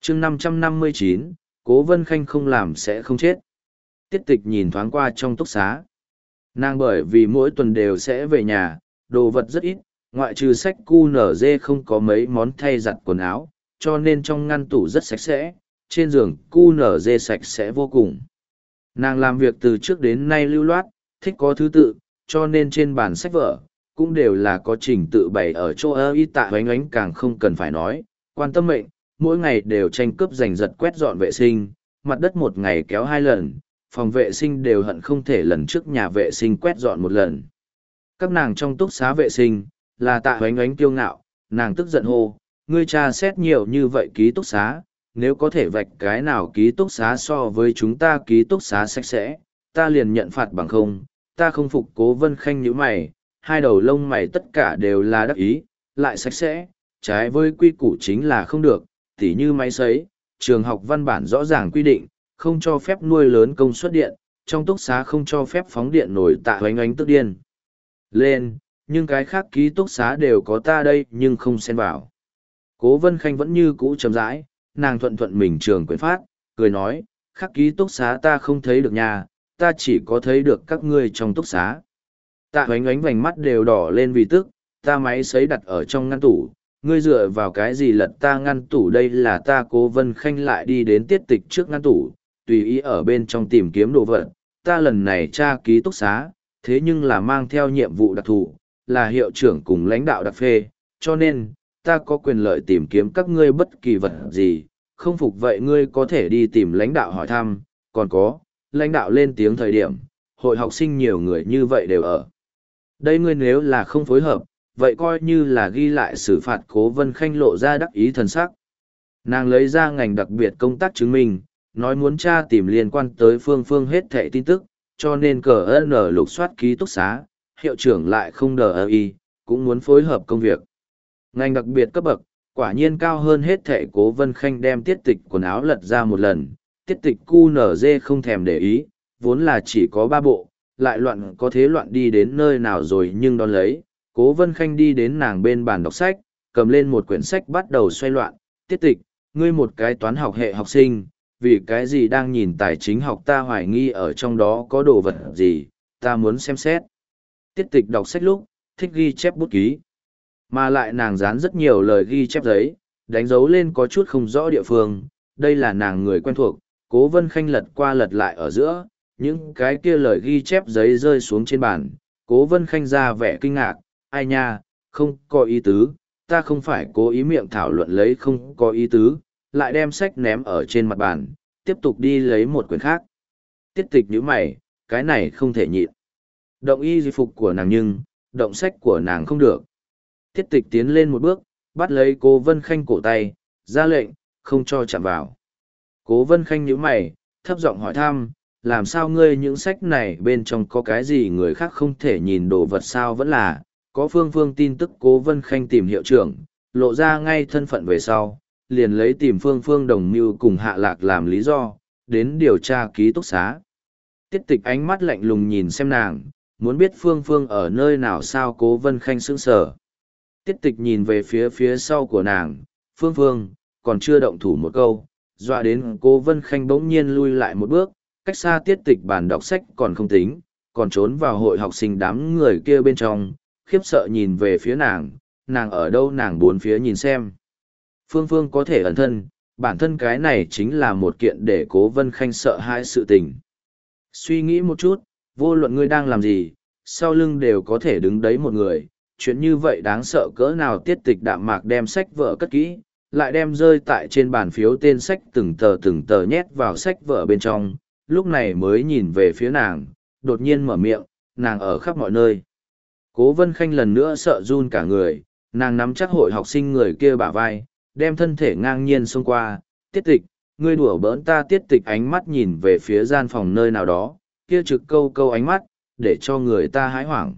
chương 559, Cố Vân Khanh không làm sẽ không chết. Tiết tịch nhìn thoáng qua trong túc xá. Nàng bởi vì mỗi tuần đều sẽ về nhà, đồ vật rất ít, ngoại trừ sách QNZ không có mấy món thay giặt quần áo, cho nên trong ngăn tủ rất sạch sẽ, trên giường QNZ sạch sẽ vô cùng. Nàng làm việc từ trước đến nay lưu loát, thích có thứ tự, cho nên trên bàn sách vở, cũng đều là có trình tự bày ở chỗ y tạ oánh oánh càng không cần phải nói, quan tâm mệnh, mỗi ngày đều tranh cướp giành giật quét dọn vệ sinh, mặt đất một ngày kéo 2 lần, phòng vệ sinh đều hận không thể lần trước nhà vệ sinh quét dọn 1 lần. Các nàng trong túc xá vệ sinh, là tạ oánh oánh kiêu ngạo, nàng tức giận hô, ngươi tra xét nhiều như vậy ký túc xá, nếu có thể vạch cái nào ký túc xá so với chúng ta ký túc xá sạch sẽ, ta liền nhận phạt bằng không, ta không phục. Cố Vân Khanh như mày, hai đầu lông mày tất cả đều là đắc ý, lại sạch sẽ, trái với quy củ chính là không được, tỉ như máy sấy, trường học văn bản rõ ràng quy định, không cho phép nuôi lớn công suất điện, trong túc xá không cho phép phóng điện nổi. Tạ oánh oánh tức điên lên, nhưng cái khác ký túc xá đều có ta đây nhưng không xen vào. Cố Vân Khanh vẫn như cũ chậm rãi, nàng thuận thuận mình trường quyền phát, cười nói, khác ký túc xá ta không thấy được nhà, ta chỉ có thấy được các ngươi trong túc xá. Tạ oánh oánh vành mắt đều đỏ lên vì tức, ta máy sấy đặt ở trong ngăn tủ, ngươi dựa vào cái gì lật ta ngăn tủ? Đây là ta. Cố Vân Khanh lại đi đến tiết tịch trước ngăn tủ, tùy ý ở bên trong tìm kiếm đồ vật, ta lần này tra ký túc xá, thế nhưng là mang theo nhiệm vụ đặc thù, là hiệu trưởng cùng lãnh đạo đặc phê, cho nên, ta có quyền lợi tìm kiếm các ngươi bất kỳ vật gì, không phục vậy ngươi có thể đi tìm lãnh đạo hỏi thăm, còn có, lãnh đạo lên tiếng thời điểm, hội học sinh nhiều người như vậy đều ở. Đây ngươi nếu là không phối hợp, vậy coi như là ghi lại xử phạt. Cố Vân Khanh lộ ra đắc ý thần sắc. Nàng lấy ra ngành đặc biệt công tác chứng minh, nói muốn tra tìm liên quan tới Phương Phương hết thẻ tin tức, cho nên cờ N lục soát ký túc xá, hiệu trưởng lại không đờ y, cũng muốn phối hợp công việc. Ngành đặc biệt cấp bậc, quả nhiên cao hơn hết thẻ. Cố Vân Khanh đem tiết tịch quần áo lật ra một lần, tiết tịch QNZ không thèm để ý, vốn là chỉ có 3 bộ, lại loạn có thế loạn đi đến nơi nào rồi nhưng đón lấy. Cố Vân Khanh đi đến nàng bên bàn đọc sách, cầm lên một quyển sách bắt đầu xoay loạn, tiết tịch, ngươi một cái toán học hệ học sinh, vì cái gì đang nhìn tài chính học? Ta hoài nghi ở trong đó có đồ vật gì, ta muốn xem xét. Tiết tịch đọc sách lúc, thích ghi chép bút ký, mà lại nàng dán rất nhiều lời ghi chép giấy, đánh dấu lên có chút không rõ địa phương, đây là nàng người quen thuộc. Cố Vân Khanh lật qua lật lại ở giữa, những cái kia lời ghi chép giấy rơi xuống trên bàn. Cố Vân Khanh ra vẻ kinh ngạc, ai nha, không có ý tứ, ta không phải cố ý miệng thảo luận lấy không có ý tứ, lại đem sách ném ở trên mặt bàn, tiếp tục đi lấy một quyển khác. Tiết tịch nhíu mày, cái này không thể nhịn. Động y phục của nàng nhưng, động sách của nàng không được. Tiết tịch tiến lên một bước, bắt lấy Cố Vân Khanh cổ tay, ra lệnh, không cho chạm vào. Cố Vân Khanh nhíu mày, thấp giọng hỏi thăm, làm sao ngươi những sách này bên trong có cái gì người khác không thể nhìn đồ vật sao? Vẫn là, có Phương Phương tin tức. Cố Vân Khanh tìm hiệu trưởng, lộ ra ngay thân phận về sau, liền lấy tìm Phương Phương đồng mưu cùng Hạ Lạc làm lý do, đến điều tra ký túc xá. Tiết tịch ánh mắt lạnh lùng nhìn xem nàng, muốn biết Phương Phương ở nơi nào sao? Cố Vân Khanh sững sờ. Tiết tịch nhìn về phía sau của nàng, Phương Phương, còn chưa động thủ một câu, dọa đến Cố Vân Khanh bỗng nhiên lui lại một bước, cách xa tiết tịch bàn đọc sách còn không tính, còn trốn vào hội học sinh đám người kia bên trong, khiếp sợ nhìn về phía nàng ở đâu? Nàng bốn phía nhìn xem. Phương Phương có thể ẩn thân, bản thân cái này chính là một kiện để Cố Vân Khanh sợ hãi sự tình. Suy nghĩ một chút, vô luận ngươi đang làm gì, sau lưng đều có thể đứng đấy một người, chuyện như vậy đáng sợ cỡ nào? Tiết tịch đạm mạc đem sách vở cất kỹ, lại đem rơi tại trên bàn phiếu tên sách từng tờ nhét vào sách vở bên trong, lúc này mới nhìn về phía nàng, đột nhiên mở miệng, nàng ở khắp mọi nơi. Cố Vân Khanh lần nữa sợ run cả người, nàng nắm chắc hội học sinh người kia bả vai, đem thân thể ngang nhiên xông qua, tiết tịch, ngươi đùa bỡn ta? Tiết tịch ánh mắt nhìn về phía gian phòng nơi nào đó, kia trực câu ánh mắt, để cho người ta hãi hoảng.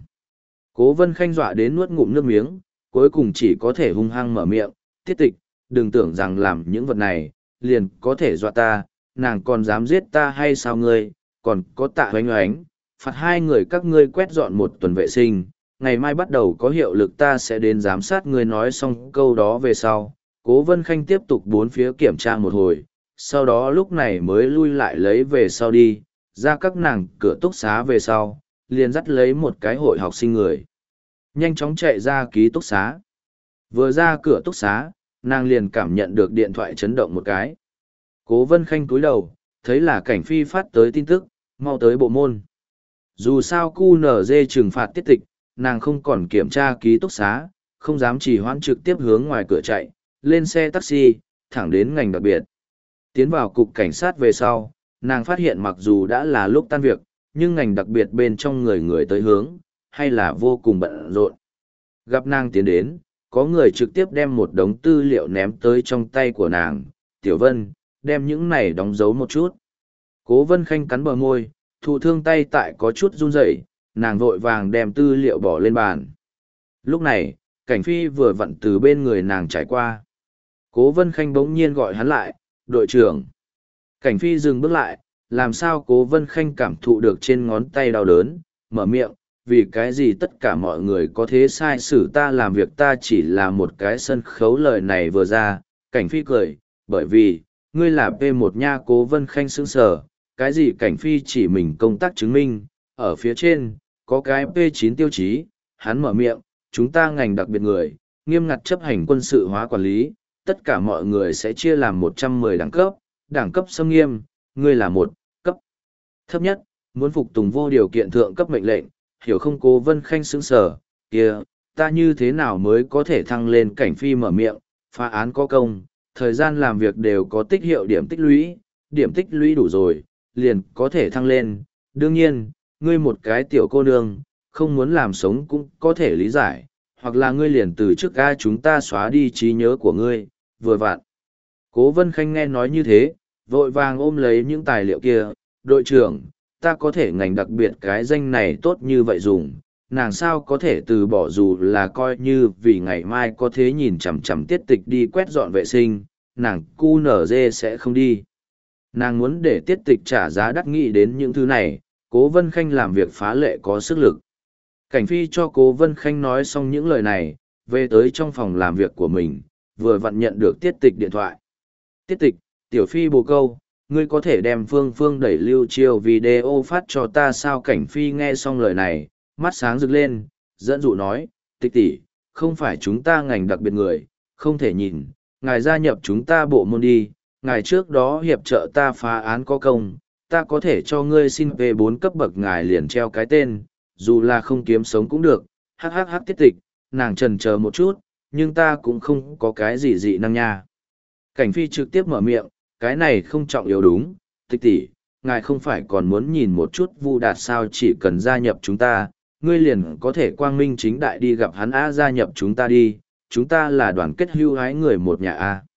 Cố Vân Khanh dọa đến nuốt ngụm nước miếng, cuối cùng chỉ có thể hung hăng mở miệng, tiết tịch, đừng tưởng rằng làm những vật này, liền có thể dọa ta, nàng còn dám giết ta hay sao? Ngươi, còn có Tạ Oánh Oánh, phạt 2 người các ngươi quét dọn 1 tuần vệ sinh, ngày mai bắt đầu có hiệu lực, ta sẽ đến giám sát ngươi. Nói xong câu đó về sau, Cố Vân Khanh tiếp tục bốn phía kiểm tra một hồi, sau đó lúc này mới lui lại lấy về sau đi, ra các nàng cửa túc xá về sau, liền dắt lấy một cái hội học sinh người. Nhanh chóng chạy ra ký túc xá. Vừa ra cửa túc xá, nàng liền cảm nhận được điện thoại chấn động một cái. Cố Vân Khanh cúi đầu, thấy là Cảnh Phi phát tới tin tức, mau tới bộ môn. Dù sao QNZ trừng phạt tiết tịch, nàng không còn kiểm tra ký túc xá, không dám trì hoãn trực tiếp hướng ngoài cửa chạy, lên xe taxi, thẳng đến ngành đặc biệt. Tiến vào cục cảnh sát về sau, nàng phát hiện mặc dù đã là lúc tan việc, nhưng ngành đặc biệt bên trong người người tới hướng, hay là vô cùng bận rộn. Gặp nàng tiến đến, có người trực tiếp đem một đống tư liệu ném tới trong tay của nàng. Tiểu Vân, đem những này đóng dấu một chút. Cố Vân Khanh cắn bờ môi, thụ thương tay tại có chút run rẩy, nàng vội vàng đem tư liệu bỏ lên bàn. Lúc này, Cảnh Phi vừa vặn từ bên người nàng trải qua. Cố Vân Khanh bỗng nhiên gọi hắn lại, đội trưởng. Cảnh Phi dừng bước lại, làm sao Cố Vân Khanh cảm thụ được trên ngón tay đau đớn, mở miệng, vì cái gì tất cả mọi người có thế sai xử ta làm việc ta chỉ là một cái sân khấu. Lời này vừa ra, Cảnh Phi cười, bởi vì, ngươi là P1 nha. Cố Vân Khanh sững sờ, cái gì Cảnh Phi chỉ mình công tác chứng minh, ở phía trên, có cái P9 tiêu chí, hắn mở miệng, chúng ta ngành đặc biệt người, nghiêm ngặt chấp hành quân sự hóa quản lý, tất cả mọi người sẽ chia làm 110 đẳng cấp xâm nghiêm, ngươi là một cấp thấp nhất, muốn phục tùng vô điều kiện thượng cấp mệnh lệnh, hiểu không? Cố Vân Khanh sững sờ, kia, ta như thế nào mới có thể thăng lên? Cảnh Phi mở miệng, phá án có công, thời gian làm việc đều có tích hiệu điểm tích lũy đủ rồi, liền có thể thăng lên. Đương nhiên, ngươi một cái tiểu cô nương, không muốn làm sống cũng có thể lý giải, hoặc là ngươi liền từ trước ga chúng ta xóa đi trí nhớ của ngươi, vừa vặn. Cố Vân Khanh nghe nói như thế, vội vàng ôm lấy những tài liệu kia, đội trưởng, ta có thể ngành đặc biệt cái danh này tốt như vậy dùng, nàng sao có thể từ bỏ dù là coi như vì ngày mai có thế nhìn chằm chằm tiết tịch đi quét dọn vệ sinh, nàng QNZ sẽ không đi. Nàng muốn để tiết tịch trả giá đắt nghĩ đến những thứ này, Cố Vân Khanh làm việc phá lệ có sức lực. Cảnh Phi cho Cố Vân Khanh nói xong những lời này, về tới trong phòng làm việc của mình, vừa vặn nhận được tiết tịch điện thoại. Tiết tịch, tiểu Phi bồ câu, ngươi có thể đem Phương Phương đẩy lưu chiêu video phát cho ta sao? Cảnh Phi nghe xong lời này, mắt sáng rực lên, dẫn dụ nói, tịch tỷ, không phải chúng ta ngành đặc biệt người, không thể nhìn, ngài gia nhập chúng ta bộ môn đi, ngài trước đó hiệp trợ ta phá án có công, ta có thể cho ngươi xin P4 cấp bậc, ngài liền treo cái tên, dù là không kiếm sống cũng được. Hắc tiết tịch, nàng chần chờ một chút, nhưng ta cũng không có cái gì dị năng nha. Cảnh Phi trực tiếp mở miệng, cái này không trọng yếu đúng, tịch tỷ, ngài không phải còn muốn nhìn một chút Vu Đạt sao? Chỉ cần gia nhập chúng ta, ngươi liền có thể quang minh chính đại đi gặp hắn. Gia nhập chúng ta đi, chúng ta là đoàn kết hưu hái người một nhà a.